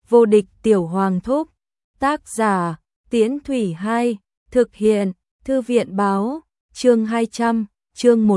Vô địch tiểu hoàng thúc. Tác giả, Tiễn Thủy 2, thực hiện, Thư viện báo, chương 200, chương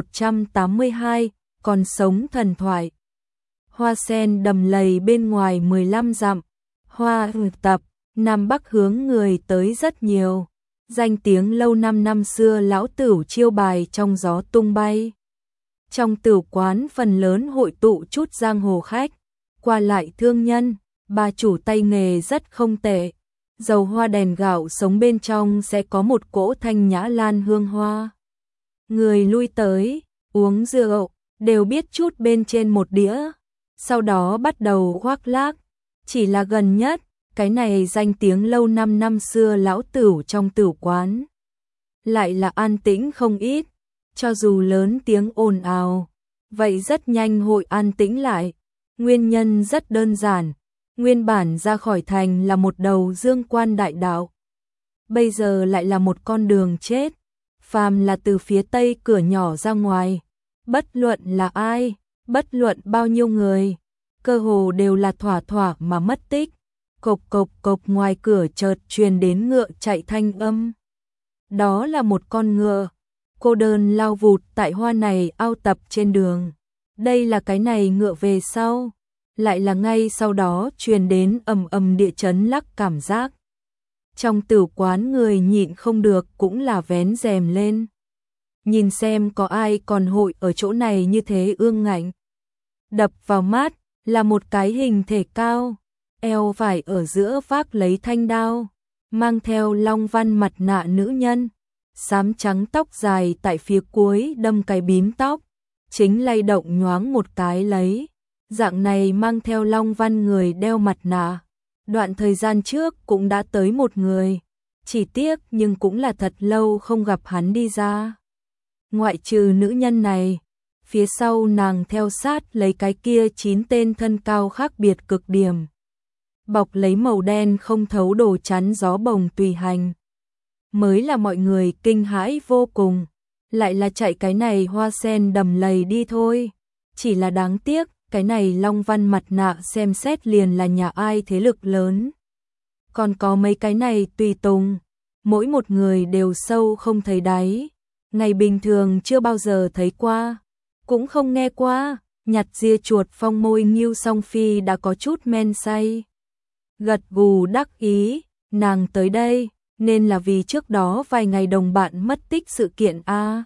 182, còn sống thần thoại. Hoa sen đầm lầy bên ngoài 15 dặm, hoa tập, Nam Bắc hướng người tới rất nhiều. Danh tiếng lâu năm xưa lão tửu chiêu bài trong gió tung bay. Trong tửu quán phần lớn hội tụ chút giang hồ khách, qua lại thương nhân, bà chủ tay nghề rất không tệ. Dầu hoa đèn gạo sống bên trong sẽ có một cỗ thanh nhã lan hương hoa. Người lui tới, uống rượu, đều biết chút bên trên một đĩa, sau đó bắt đầu khoác lác. Chỉ là gần nhất, cái này danh tiếng lâu năm xưa lão tửu trong tửu quán. Lại là an tĩnh không ít, cho dù lớn tiếng ồn ào, vậy rất nhanh hội an tĩnh lại. Nguyên nhân rất đơn giản, nguyên bản ra khỏi thành là một đầu dương quan đại đạo. Bây giờ lại là một con đường chết, phàm là từ phía tây cửa nhỏ ra ngoài. Bất luận là ai, bất luận bao nhiêu người, cơ hồ đều là thỏa thỏa mà mất tích. Cộc cộc cộc ngoài cửa chợt truyền đến ngựa chạy thanh âm. Đó là một con ngựa, cô đơn lao vụt tại hoa này ao tập trên đường. Đây là cái này ngựa về sau, lại là ngay sau đó truyền đến ầm ầm địa chấn lắc cảm giác. Trong tửu quán người nhịn không được cũng là vén rèm lên. Nhìn xem có ai còn hội ở chỗ này như thế ương ngạnh. Đập vào mắt là một cái hình thể cao, eo phải ở giữa vác lấy thanh đao, mang theo long văn mặt nạ nữ nhân, xám trắng tóc dài tại phía cuối đâm cái bím tóc, chính lay động nhoáng một cái lấy. Dạng này mang theo long văn người đeo mặt nạ. Đoạn thời gian trước cũng đã tới một người, chỉ tiếc nhưng cũng là thật lâu không gặp hắn đi ra. Ngoại trừ nữ nhân này, phía sau nàng theo sát lấy cái kia 9 tên thân cao khác biệt cực điểm. Bọc lấy màu đen không thấu đồ chắn gió bồng tùy hành. Mới là mọi người kinh hãi vô cùng, lại là chạy cái này hoa sen đầm lầy đi thôi. Chỉ là đáng tiếc, cái này long văn mặt nạ xem xét liền là nhà ai thế lực lớn. Còn có mấy cái này tùy tùng, mỗi một người đều sâu không thấy đáy. Ngày bình thường chưa bao giờ thấy qua, cũng không nghe qua. Nhặt ria chuột phong môi Ngưu Song Phi đã có chút men say. Gật gù đắc ý, nàng tới đây, nên là vì trước đó vài ngày đồng bạn mất tích sự kiện a.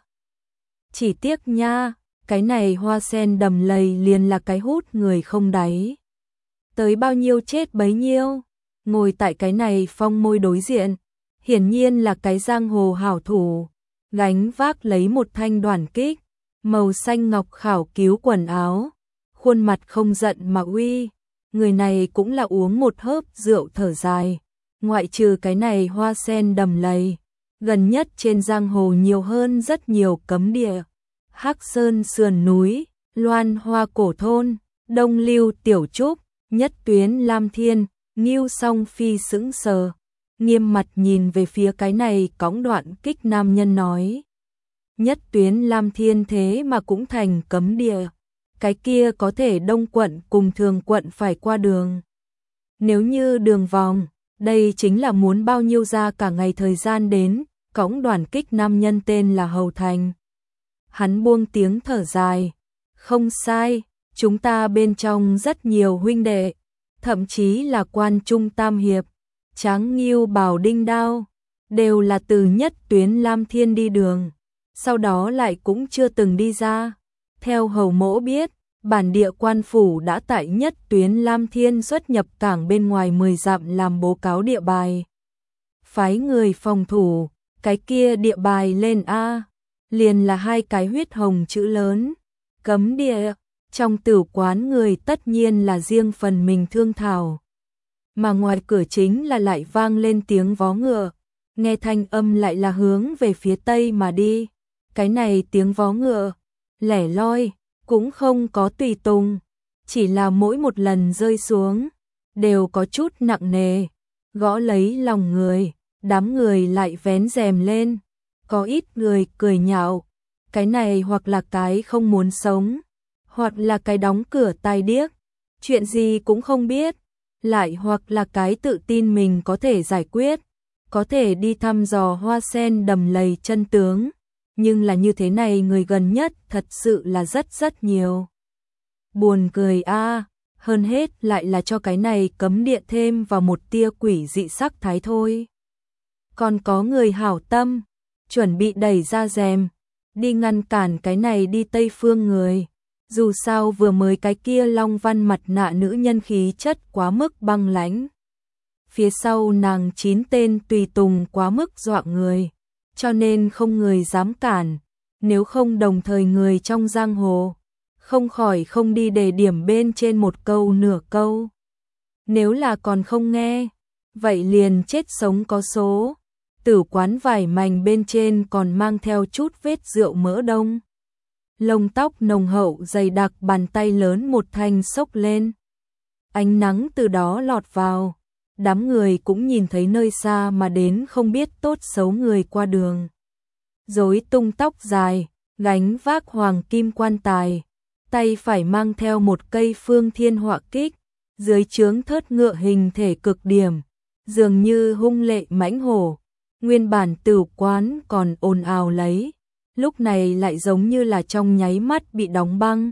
Chỉ tiếc nha, cái này hoa sen đầm lầy liền là cái hút người không đáy. Tới bao nhiêu chết bấy nhiêu, ngồi tại cái này phong môi đối diện, hiển nhiên là cái giang hồ hảo thủ, gánh vác lấy một thanh đoản kích, màu xanh ngọc khảo cứu quần áo, khuôn mặt không giận mà uy. Người này cũng là uống một hớp rượu thở dài. Ngoại trừ cái này hoa sen đầm lầy, gần nhất trên giang hồ nhiều hơn rất nhiều cấm địa. Hắc Sơn sườn núi, Loan Hoa cổ thôn, Đông Lưu Tiểu Trúc, Nhất Tuyến Lam Thiên, Ngưu Song Phi sững sờ, nghiêm mặt nhìn về phía cái này cõng đoạn kích nam nhân nói. Nhất Tuyến Lam Thiên thế mà cũng thành cấm địa. Cái kia có thể Đông quận cùng Thường quận phải qua đường. Nếu như đường vòng, đây chính là muốn bao nhiêu ra cả ngày thời gian đến. Cõng đoàn kích nam nhân tên là Hầu Thành. Hắn buông tiếng thở dài. Không sai, chúng ta bên trong rất nhiều huynh đệ, thậm chí là quan trung tam hiệp, Tráng Ngưu Bảo Đinh Đao, đều là từ Nhất Tuyến Lam Thiên đi đường, sau đó lại cũng chưa từng đi ra. Theo hầu mỗ biết, bản địa quan phủ đã tại Nhất Tuyến Lam Thiên xuất nhập cảng bên ngoài 10 dặm làm bố cáo địa bài. Phái người phòng thủ, cái kia địa bài lên A, liền là 2 cái huyết hồng chữ lớn, cấm địa. Trong tửu quán người tất nhiên là riêng phần mình thương thảo. Mà ngoài cửa chính là lại vang lên tiếng vó ngựa, nghe thanh âm lại là hướng về phía tây mà đi. Cái này tiếng vó ngựa, lẻ loi, cũng không có tùy tùng, chỉ là mỗi một lần rơi xuống, đều có chút nặng nề, gõ lấy lòng người, đám người lại vén rèm lên, có ít người cười nhạo, cái này hoặc là cái không muốn sống, hoặc là cái đóng cửa tai điếc, chuyện gì cũng không biết, lại hoặc là cái tự tin mình có thể giải quyết, có thể đi thăm dò hoa sen đầm lầy chân tướng, nhưng là như thế này người gần nhất thật sự là rất nhiều. Buồn cười a, hơn hết lại là cho cái này cấm địa thêm vào một tia quỷ dị sắc thái thôi. Còn có người hảo tâm, chuẩn bị đẩy ra rèm, đi ngăn cản cái này đi Tây Phương người. Dù sao vừa mới cái kia long văn mặt nạ nữ nhân khí chất quá mức băng lãnh. Phía sau nàng 9 tên tùy tùng quá mức dọa người, cho nên không người dám cản, nếu không đồng thời người trong giang hồ, không khỏi không đi đề điểm bên trên một câu nửa câu. Nếu là còn không nghe, vậy liền chết sống có số. Tử quán vải mảnh bên trên còn mang theo chút vết rượu mỡ đông. Lông tóc nồng hậu dày đặc, bàn tay lớn một thanh xốc lên. Ánh nắng từ đó lọt vào, đám người cũng nhìn thấy nơi xa mà đến không biết tốt xấu người qua đường. Rối tung tóc dài, gánh vác hoàng kim quan tài, tay phải mang theo một cây phương thiên họa kích, dưới trướng thớt ngựa hình thể cực điểm, dường như hung lệ mãnh hổ. Nguyên bản tử quán còn ồn ào lấy, lúc này lại giống như là trong nháy mắt bị đóng băng.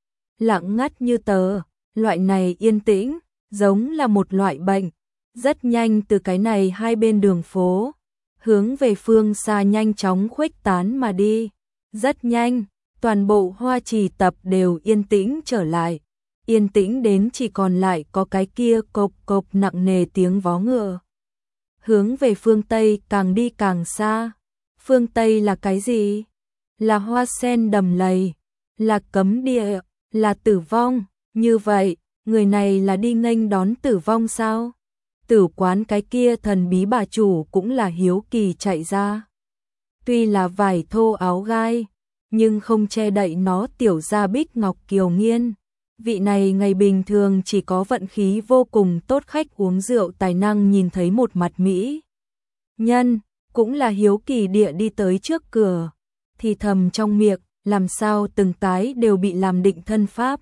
Lặng ngắt như tờ, loại này yên tĩnh, giống là một loại bệnh. Rất nhanh từ cái này hai bên đường phố, hướng về phương xa nhanh chóng khuếch tán mà đi. Rất nhanh, toàn bộ Hoa Trì tập đều yên tĩnh trở lại. Yên tĩnh đến chỉ còn lại có cái kia cộc cộc nặng nề tiếng vó ngựa. Hướng về phương Tây càng đi càng xa. Phương Tây là cái gì? Là hoa sen đầm lầy, là cấm địa, là tử vong. Như vậy, người này là đi nghênh đón tử vong sao? Tử quán cái kia thần bí bà chủ cũng là hiếu kỳ chạy ra. Tuy là vải thô áo gai, nhưng không che đậy nó tiểu gia Bích Ngọc Kiều Nghiên. Vị này ngày bình thường chỉ có vận khí vô cùng tốt khách uống rượu tài năng nhìn thấy một mặt mỹ nhân, cũng là hiếu kỳ địa đi tới trước cửa, thì thầm trong miệng, làm sao từng cái đều bị làm định thân pháp.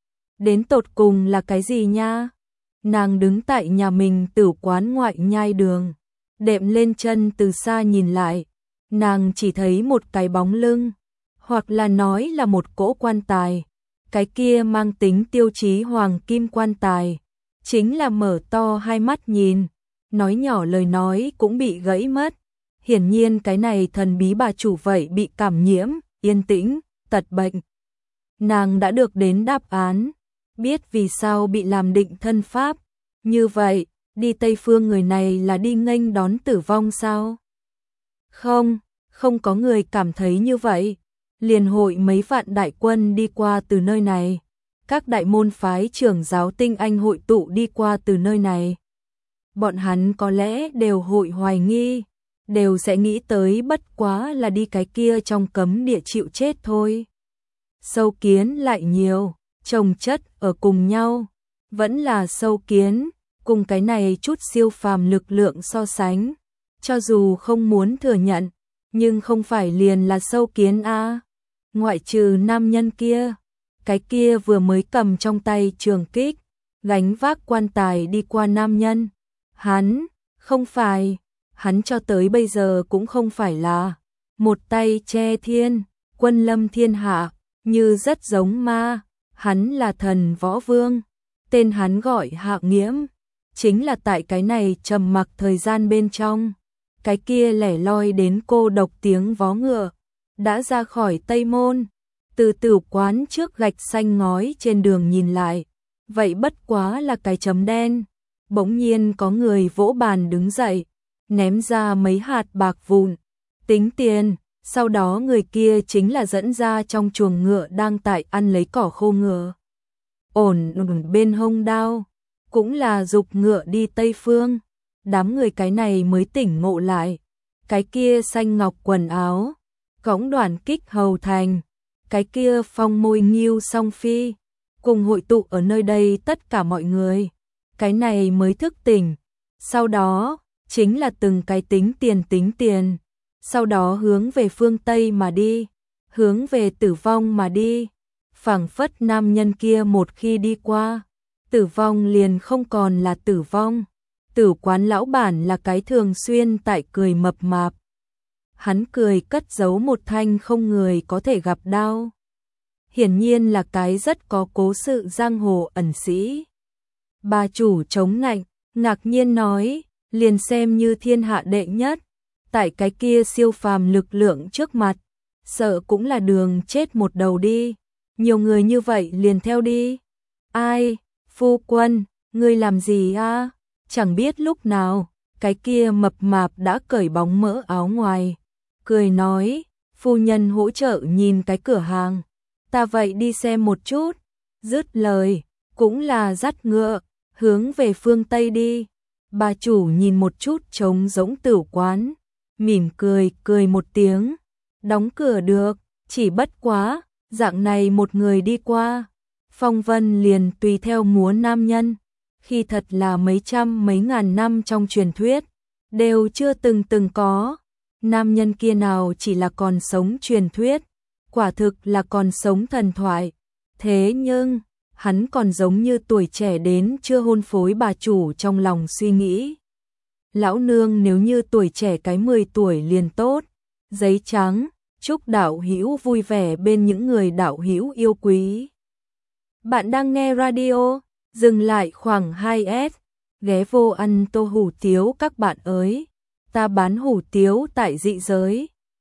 Đến tột cùng là cái gì nha? Nàng đứng tại nhà mình tử quán ngoại nhai đường, đệm lên chân từ xa nhìn lại, nàng chỉ thấy một cái bóng lưng, hoặc là nói là một cỗ quan tài. Cái kia mang tính tiêu chí hoàng kim quan tài, chính là mở to hai mắt nhìn, nói nhỏ lời nói cũng bị gãy mất. Hiển nhiên cái này thần bí bà chủ vậy bị cảm nhiễm, yên tĩnh, tật bệnh. Nàng đã được đến đáp án, biết vì sao bị làm định thân pháp. Như vậy, đi Tây Phương người này là đi nghênh đón tử vong sao? Không, không có người cảm thấy như vậy. Liền hội mấy vạn đại quân đi qua từ nơi này, các đại môn phái trưởng giáo tinh anh hội tụ đi qua từ nơi này. Bọn hắn có lẽ đều hội hoài nghi, đều sẽ nghĩ tới bất quá là đi cái kia trong cấm địa chịu chết thôi. Sâu kiến lại nhiều, chồng chất ở cùng nhau, vẫn là sâu kiến, cùng cái này chút siêu phàm lực lượng so sánh. Cho dù không muốn thừa nhận, nhưng không phải liền là sâu kiến a. Ngoại trừ nam nhân kia, cái kia vừa mới cầm trong tay trường kích, gánh vác quan tài đi qua nam nhân. Hắn, không phải, hắn cho tới bây giờ cũng không phải là một tay che thiên, quân lâm thiên hạ, như rất giống ma. Hắn là thần võ vương, tên hắn gọi Hạ Nghiễm, chính là tại cái này trầm mặc thời gian bên trong, cái kia lẻ loi đến cô độc tiếng vó ngựa. Đã ra khỏi Tây Môn, từ tử quán trước gạch xanh ngói trên đường nhìn lại, vậy bất quá là cái chấm đen. Bỗng nhiên có người vỗ bàn đứng dậy, ném ra mấy hạt bạc vụn, tính tiền, sau đó người kia chính là dẫn ra trong chuồng ngựa đang tại ăn lấy cỏ khô ngựa. Ổn bên hông đao, cũng là giục ngựa đi Tây Phương. Đám người cái này mới tỉnh ngộ lại, cái kia xanh ngọc quần áo, cõng đoàn kích hầu thành, cái kia phong môi nghiêu song phi, cùng hội tụ ở nơi đây tất cả mọi người, cái này mới thức tỉnh. Sau đó, chính là từng cái tính tiền, sau đó hướng về phương Tây mà đi, hướng về tử vong mà đi. Phảng phất nam nhân kia một khi đi qua, tử vong liền không còn là tử vong. Tử quán lão bản là cái thường xuyên tại cười mập mạp. Hắn cười cất giấu một thanh không người có thể gặp đao. Hiển nhiên là cái rất có cố sự giang hồ ẩn sĩ. Bà chủ chống nạnh, ngạc nhiên nói, liền xem như thiên hạ đệ nhất, tại cái kia siêu phàm lực lượng trước mặt, sợ cũng là đường chết một đầu đi. Nhiều người như vậy liền theo đi. Ai, phu quân, ngươi làm gì a? Chẳng biết lúc nào, cái kia mập mạp đã cởi bóng mỡ áo ngoài, cười nói, phu nhân hỗ trợ nhìn cái cửa hàng, ta vậy đi xem một chút. Dứt lời, cũng là dắt ngựa, hướng về phương Tây đi. Bà chủ nhìn một chút trống rỗng tử quán, mỉm cười, cười một tiếng, đóng cửa được, chỉ bất quá, dạng này một người đi qua, phong vân liền tùy theo múa nam nhân, khi thật là mấy trăm mấy ngàn năm trong truyền thuyết, đều chưa từng có. Nam nhân kia nào chỉ là còn sống truyền thuyết, quả thực là còn sống thần thoại. Thế nhưng, hắn còn giống như tuổi trẻ đến chưa hôn phối bà chủ trong lòng suy nghĩ. Lão nương nếu như tuổi trẻ cái 10 tuổi liền tốt, giấy trắng, chúc đạo hữu vui vẻ bên những người đạo hữu yêu quý. Bạn đang nghe radio, dừng lại khoảng 2S, ghé vô ăn tô hủ tiếu các bạn ơi, ta bán hủ tiếu tại dị giới.